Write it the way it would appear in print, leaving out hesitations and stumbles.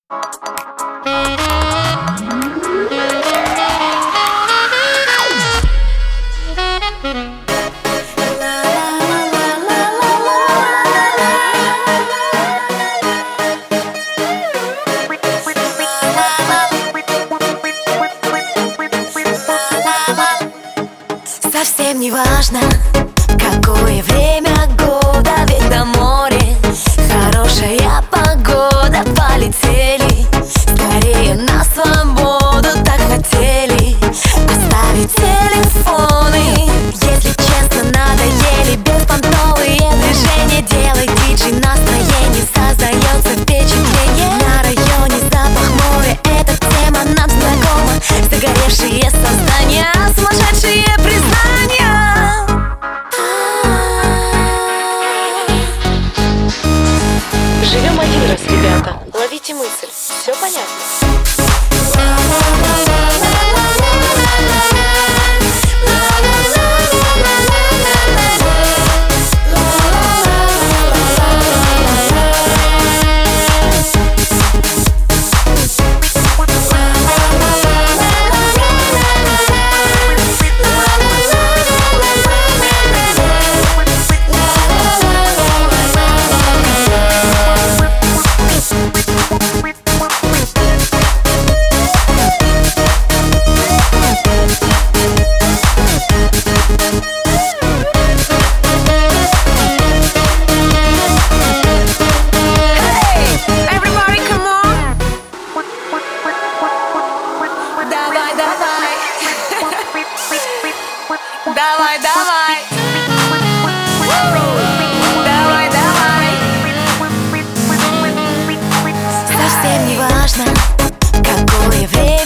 Совсем не важно, какое время года, ведь на море хорошая погода. Полетели скорее на свободу, так хотели оставить телефоны. Если честно, надоели беспонтовые движения. Делай диджей, настроение создается впечатление. На районе запах моря, эта тема нам знакома. Загоревшие создания, сумасшедшие признания. Живем один раз, ребята, ловите мысль, все понятно. Давай, давай. Давай, давай. Совсем не важно, какое время.